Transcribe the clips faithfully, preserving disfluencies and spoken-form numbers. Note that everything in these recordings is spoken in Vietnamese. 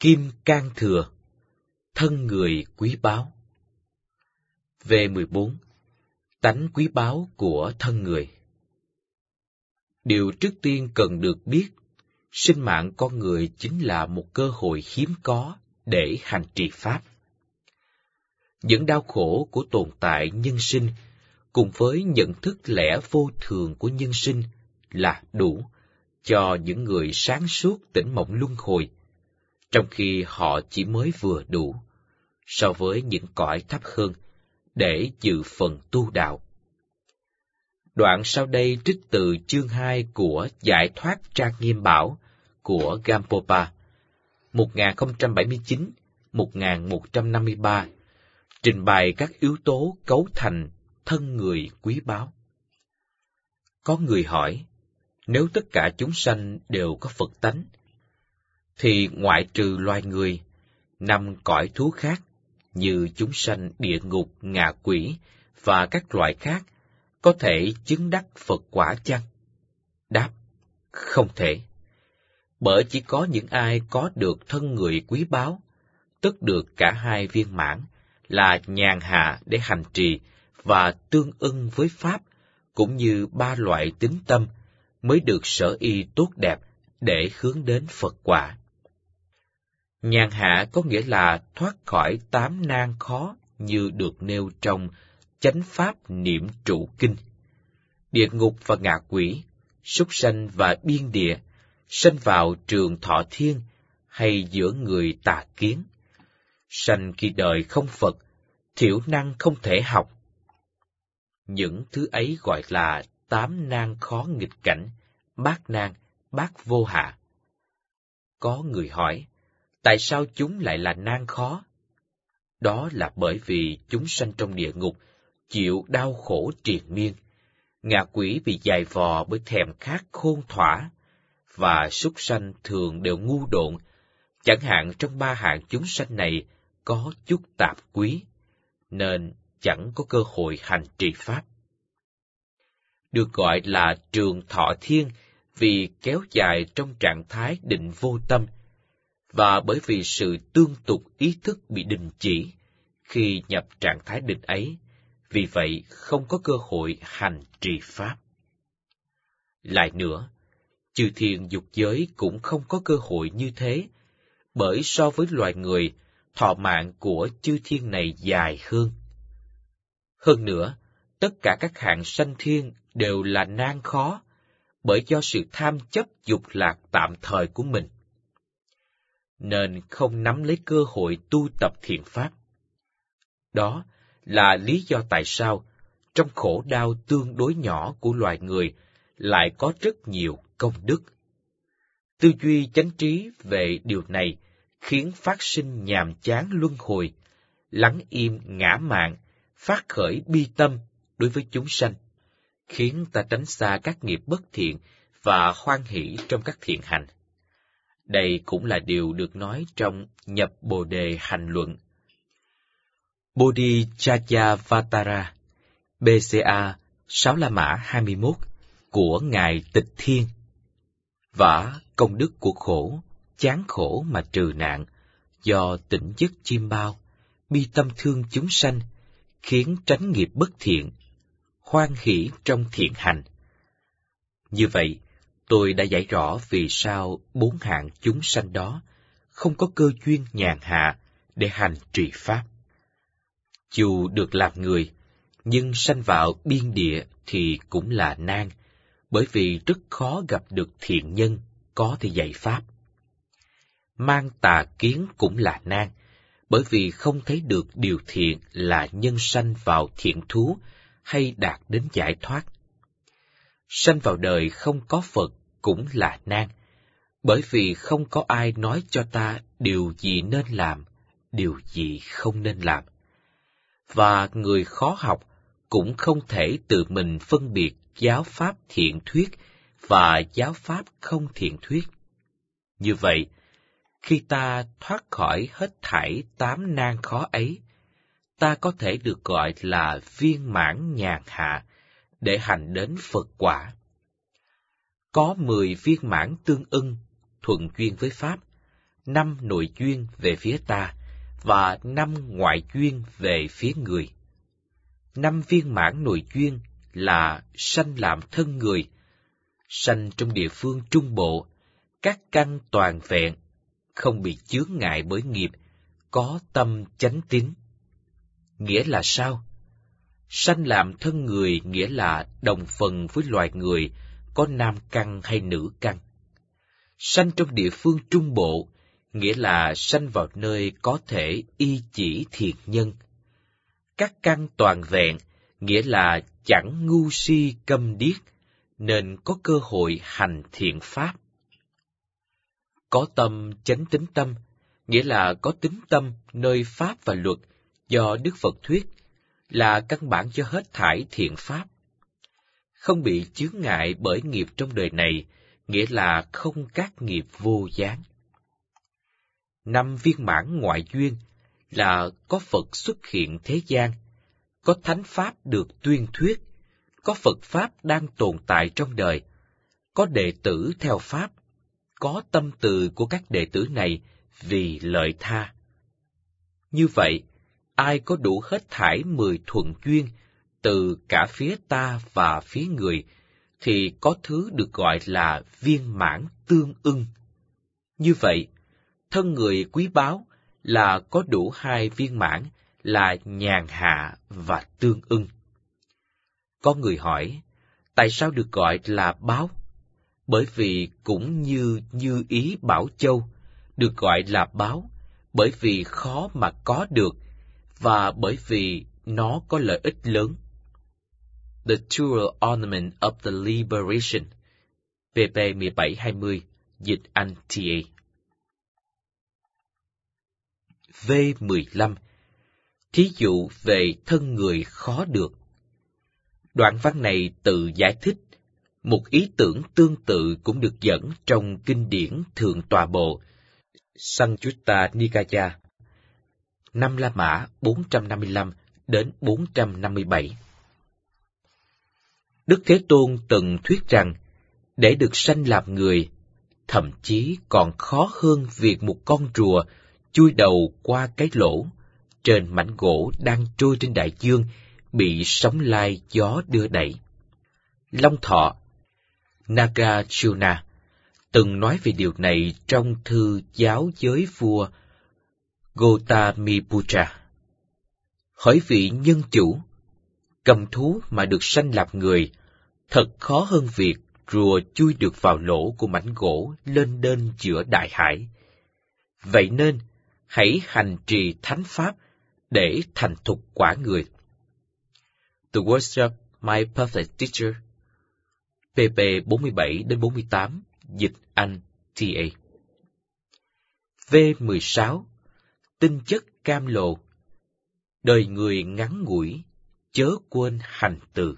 Kim Cang Thừa, thân người quý báu. V mười bốn. Tánh quý báu của thân người. Điều trước tiên cần được biết, sinh mạng con người chính là một cơ hội hiếm có để hành trì Pháp. Những đau khổ của tồn tại nhân sinh, cùng với nhận thức lẽ vô thường của nhân sinh là đủ cho những người sáng suốt tỉnh mộng luân hồi, trong khi họ chỉ mới vừa đủ so với những cõi thấp hơn để dự phần tu đạo. Đoạn sau đây trích từ chương hai của Giải thoát Trang Nghiêm Bảo của Gampopa, một nghìn không trăm bảy mươi chín đến một nghìn một trăm năm mươi ba, trình bày các yếu tố cấu thành thân người quý báu. Có người hỏi, nếu tất cả chúng sanh đều có Phật tánh, thì ngoại trừ loài người, năm cõi thú khác như chúng sanh địa ngục, ngạ quỷ và các loại khác có thể chứng đắc Phật quả chăng? Đáp, không thể. Bởi chỉ có những ai có được thân người quý báu, tức được cả hai viên mãn, là nhàn hạ để hành trì và tương ưng với Pháp, cũng như ba loại tín tâm, mới được sở y tốt đẹp để hướng đến Phật quả. Nhàn hạ có nghĩa là thoát khỏi tám nan khó như được nêu trong Chánh Pháp Niệm Trụ Kinh. Địa ngục và ngạ quỷ, súc sanh và biên địa, sanh vào trường thọ thiên hay giữa người tà kiến. Sanh khi đời không Phật, thiểu năng không thể học. Những thứ ấy gọi là tám nan khó nghịch cảnh, bát nan, bát vô hạ. Có người hỏi, tại sao chúng lại là nan khó? Đó là bởi vì chúng sanh trong địa ngục chịu đau khổ triền miên, ngạ quỷ bị dày vò bởi thèm khát khôn thỏa, và súc sanh thường đều ngu độn, chẳng hạn trong ba hạng chúng sanh này có chút tạp quý, nên chẳng có cơ hội hành trì Pháp. Được gọi là trường thọ thiên vì kéo dài trong trạng thái định vô tâm, và bởi vì sự tương tục ý thức bị đình chỉ khi nhập trạng thái định ấy, vì vậy không có cơ hội hành trì Pháp. Lại nữa, chư thiên dục giới cũng không có cơ hội như thế, bởi so với loài người, thọ mạng của chư thiên này dài hơn. Hơn nữa, tất cả các hạng sanh thiên đều là nan khó, bởi do sự tham chấp dục lạc tạm thời của mình, nên không nắm lấy cơ hội tu tập thiện pháp. Đó là lý do tại sao, trong khổ đau tương đối nhỏ của loài người, lại có rất nhiều công đức. Tư duy chánh trí về điều này khiến phát sinh nhàm chán luân hồi, lắng im ngã mạn, phát khởi bi tâm đối với chúng sanh, khiến ta tránh xa các nghiệp bất thiện và hoan hỷ trong các thiện hành. Đây cũng là điều được nói trong Nhập Bồ Đề Hành Luận. Bodhicharyavatara, bê xê a sáu La Mã hai mươi mốt của Ngài Tịch Thiên. Vả công đức của khổ, chán khổ mà trừ nạn, do tỉnh giấc chiêm bao, bi tâm thương chúng sanh, khiến tránh nghiệp bất thiện, hoan hỷ trong thiện hành. Như vậy, tôi đã giải rõ vì sao bốn hạng chúng sanh đó không có cơ duyên nhàn hạ để hành trì Pháp. Dù được làm người, nhưng sanh vào biên địa thì cũng là nan, bởi vì rất khó gặp được thiện nhân có thể dạy Pháp. Mang tà kiến cũng là nan, bởi vì không thấy được điều thiện là nhân sanh vào thiện thú hay đạt đến giải thoát. Sanh vào đời không có Phật cũng là nan, bởi vì không có ai nói cho ta điều gì nên làm, điều gì không nên làm. Và người khó học cũng không thể tự mình phân biệt giáo pháp thiện thuyết và giáo pháp không thiện thuyết. Như vậy, khi ta thoát khỏi hết thảy tám nan khó ấy, ta có thể được gọi là viên mãn nhàn hạ để hành đến Phật quả. Có mười viên mãn tương ưng, thuận duyên với Pháp, năm nội duyên về phía ta, và năm ngoại duyên về phía người. Năm viên mãn nội duyên là sanh làm thân người, sanh trong địa phương trung bộ, các căn toàn vẹn, không bị chướng ngại bởi nghiệp, có tâm chánh tín. Nghĩa là sao? Sanh làm thân người nghĩa là đồng phần với loài người, có nam căn hay nữ căn. Sanh trong địa phương trung bộ nghĩa là sanh vào nơi có thể y chỉ thiện nhân. Các căn toàn vẹn nghĩa là chẳng ngu si câm điếc, nên có cơ hội hành thiện pháp. Có tâm chánh tín tâm nghĩa là có tín tâm nơi pháp và luật do Đức Phật thuyết, là căn bản cho hết thảy thiện pháp. Không bị chướng ngại bởi nghiệp trong đời này nghĩa là không các nghiệp vô gián. Năm viên mãn ngoại duyên là có Phật xuất hiện thế gian, có thánh pháp được tuyên thuyết, có Phật pháp đang tồn tại trong đời, có đệ tử theo pháp, có tâm từ của các đệ tử này vì lợi tha. Như vậy, ai có đủ hết thảy mười thuận duyên, từ cả phía ta và phía người, thì có thứ được gọi là viên mãn tương ưng. Như vậy, thân người quý báu là có đủ hai viên mãn là nhàn hạ và tương ưng. Có người hỏi, tại sao được gọi là báu? Bởi vì cũng như Như Ý Bảo Châu, được gọi là báu, bởi vì khó mà có được, và bởi vì nó có lợi ích lớn. The Tour Ornament of the Liberation, pp mười bảy hai mươi, dịch Anh T A. V mười lăm. Thí dụ về thân người khó được. Đoạn văn này tự giải thích, một ý tưởng tương tự cũng được dẫn trong kinh điển Thượng Tọa Bộ, Sangyutta Nikaya, năm La Mã bốn trăm năm mươi lăm đến bốn trăm năm mươi bảy. Đức Thế Tôn từng thuyết rằng, để được sanh làm người, thậm chí còn khó hơn việc một con rùa chui đầu qua cái lỗ trên mảnh gỗ đang trôi trên đại dương, bị sóng lai gió đưa đẩy. Long Thọ Nagarjuna từng nói về điều này trong thư giáo giới vua Gautamiputra. Hỏi vị nhân chủ, cầm thú mà được sanh làm người, thật khó hơn việc rùa chui được vào lỗ của mảnh gỗ lên đên giữa đại hải. Vậy nên, hãy hành trì thánh pháp để thành thục quả người. The Words of My Perfect Teacher, pp bốn mươi bảy đến bốn mươi tám, dịch Anh T A. V mười sáu. Tinh chất cam lồ. Đời người ngắn ngủi, chớ quên hành từ.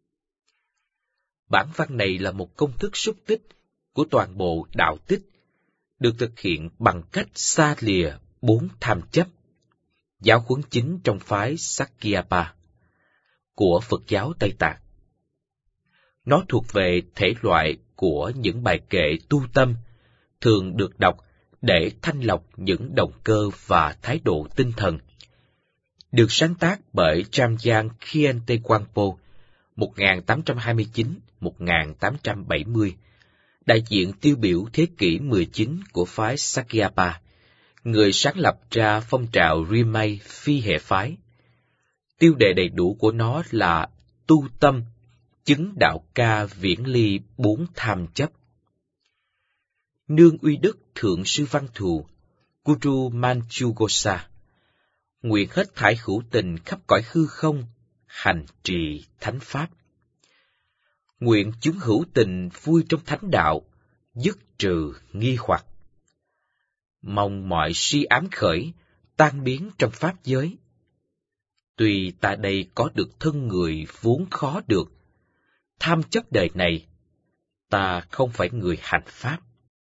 Bản văn này là một công thức xúc tích của toàn bộ đạo tích, được thực hiện bằng cách xa lìa bốn tham chấp, giáo huấn chính trong phái Sakyapa của Phật giáo Tây Tạng. Nó thuộc về thể loại của những bài kệ tu tâm, thường được đọc để thanh lọc những động cơ và thái độ tinh thần. Được sáng tác bởi Jamyang Khyente Wangpo một nghìn tám trăm hai mươi chín đến một nghìn tám trăm bảy mươi, đại diện tiêu biểu thế kỷ mười chín của phái Sakyapa, người sáng lập ra phong trào Rimay phi hệ phái. Tiêu đề đầy đủ của nó là tu tâm, chứng đạo ca viễn ly bốn tham chấp. Nương uy đức Thượng sư Văn Thù, Guru Manjugosa, nguyện hết thảy hữu tình khắp cõi hư không, hành trì thánh pháp. Nguyện chúng hữu tình vui trong thánh đạo, dứt trừ nghi hoặc. Mong mọi si ám khởi, tan biến trong pháp giới. Tuy ta đây có được thân người vốn khó được, tham chấp đời này, ta không phải người hành pháp.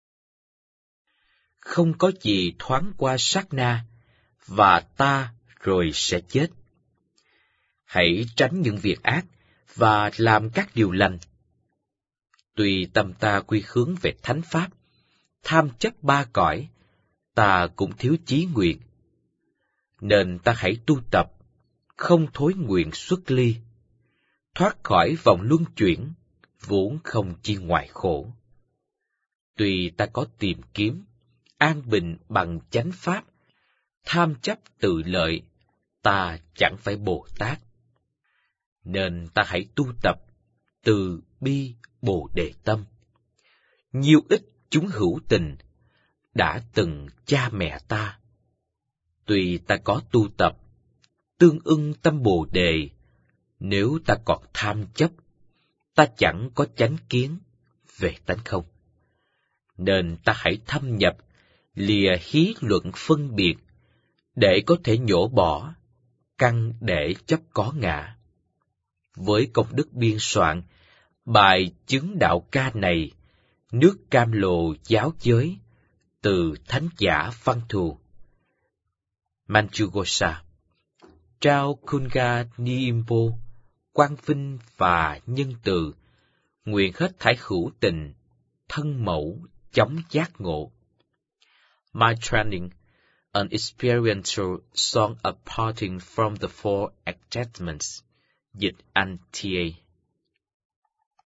Không có gì thoáng qua sát na, và ta rồi sẽ chết. Hãy tránh những việc ác, và làm các điều lành. Tuy tâm ta quy hướng về thánh pháp, tham chấp ba cõi, ta cũng thiếu chí nguyện. Nên ta hãy tu tập, không thối nguyện xuất ly, thoát khỏi vòng luân chuyển, vốn không chi ngoài khổ. Tuy ta có tìm kiếm, an bình bằng chánh pháp, tham chấp tự lợi, ta chẳng phải Bồ Tát. Nên ta hãy tu tập, từ bi Bồ Đề tâm. Nhiều ít chúng hữu tình, đã từng cha mẹ ta. Tuy ta có tu tập, tương ưng tâm Bồ Đề, nếu ta còn tham chấp, ta chẳng có chánh kiến về tánh không. Nên ta hãy thâm nhập, lìa hí luận phân biệt, để có thể nhổ bỏ, căn để chấp có ngã. Với công đức biên soạn, bài chứng đạo ca này, nước Cam Lồ giáo giới, từ thánh giả Văn Thù. Manjugosha trao Kunga Nimbo, quang vinh và nhân từ, nguyện hết thảy hữu tình, thân mẫu, chóng giác ngộ. My training, an experiential song of parting from the four attachments. Dịch Anh T A